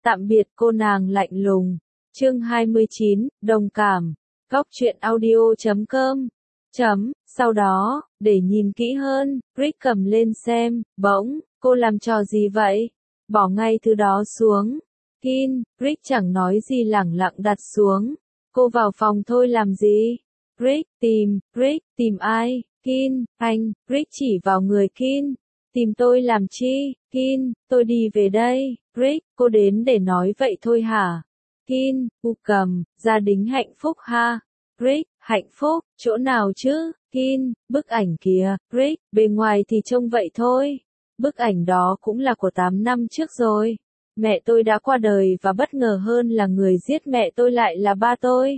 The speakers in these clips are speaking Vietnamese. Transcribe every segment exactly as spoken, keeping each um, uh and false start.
Tạm biệt cô nàng lạnh lùng. Chương hai mươi chín, đồng cảm. Góc truyện audio chấm com. Chấm, sau đó, để nhìn kỹ hơn, Rick cầm lên xem, bỗng, cô làm trò gì vậy? Bỏ ngay thứ đó xuống. Kin, Rick chẳng nói gì lẳng lặng đặt xuống. Cô vào phòng thôi làm gì? Rick, tìm, Rick, tìm ai? Kin, anh, Rick chỉ vào người Kin. Tìm tôi làm chi? Kin, tôi đi về đây. Rick, cô đến để nói vậy thôi hả? Kin, u cầm, gia đình hạnh phúc ha. Rick, hạnh phúc, chỗ nào chứ? Kin, bức ảnh kìa. Rick, bề ngoài thì trông vậy thôi. Bức ảnh đó cũng là của tám năm trước rồi. Mẹ tôi đã qua đời và bất ngờ hơn là người giết mẹ tôi lại là ba tôi.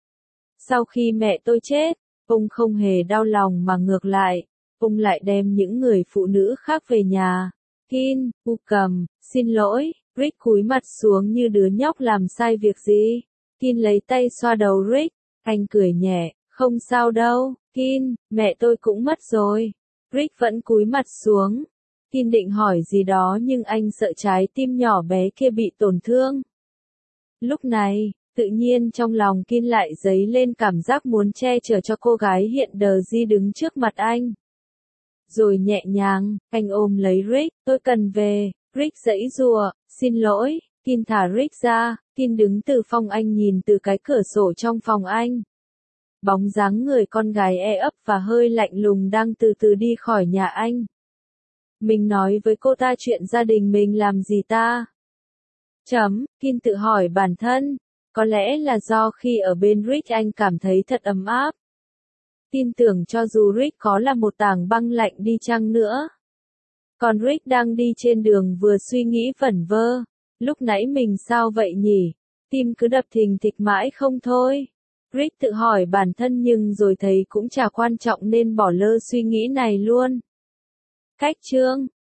Sau khi mẹ tôi chết, ông không hề đau lòng mà ngược lại, ông lại đem những người phụ nữ khác về nhà. Kin, u cầm, xin lỗi. Rick cúi mặt xuống như đứa nhóc làm sai việc gì. Kin lấy tay xoa đầu Rick. Anh cười nhẹ, không sao đâu. Kin, mẹ tôi cũng mất rồi. Rick vẫn cúi mặt xuống. Kin định hỏi gì đó nhưng anh sợ trái tim nhỏ bé kia bị tổn thương. Lúc này, tự nhiên trong lòng Kin lại dấy lên cảm giác muốn che chở cho cô gái hiện đờ di đứng trước mặt anh. Rồi nhẹ nhàng, anh ôm lấy Rick, tôi cần về. Rick giãy giụa, xin lỗi. Kin thả Rick ra. Kin đứng từ phòng anh nhìn từ cái cửa sổ trong phòng anh. Bóng dáng người con gái e ấp và hơi lạnh lùng đang từ từ đi khỏi nhà anh. Mình nói với cô ta chuyện gia đình mình làm gì ta? Chấm, Kin tự hỏi bản thân. Có lẽ là do khi ở bên Rick anh cảm thấy thật ấm áp. Tin tưởng cho dù Rick có là một tảng băng lạnh đi chăng nữa. Còn Rick đang đi trên đường vừa suy nghĩ vẩn vơ. Lúc nãy mình sao vậy nhỉ? Tim cứ đập thình thịch mãi không thôi. Rick tự hỏi bản thân nhưng rồi thấy cũng chả quan trọng nên bỏ lơ suy nghĩ này luôn. Cách chương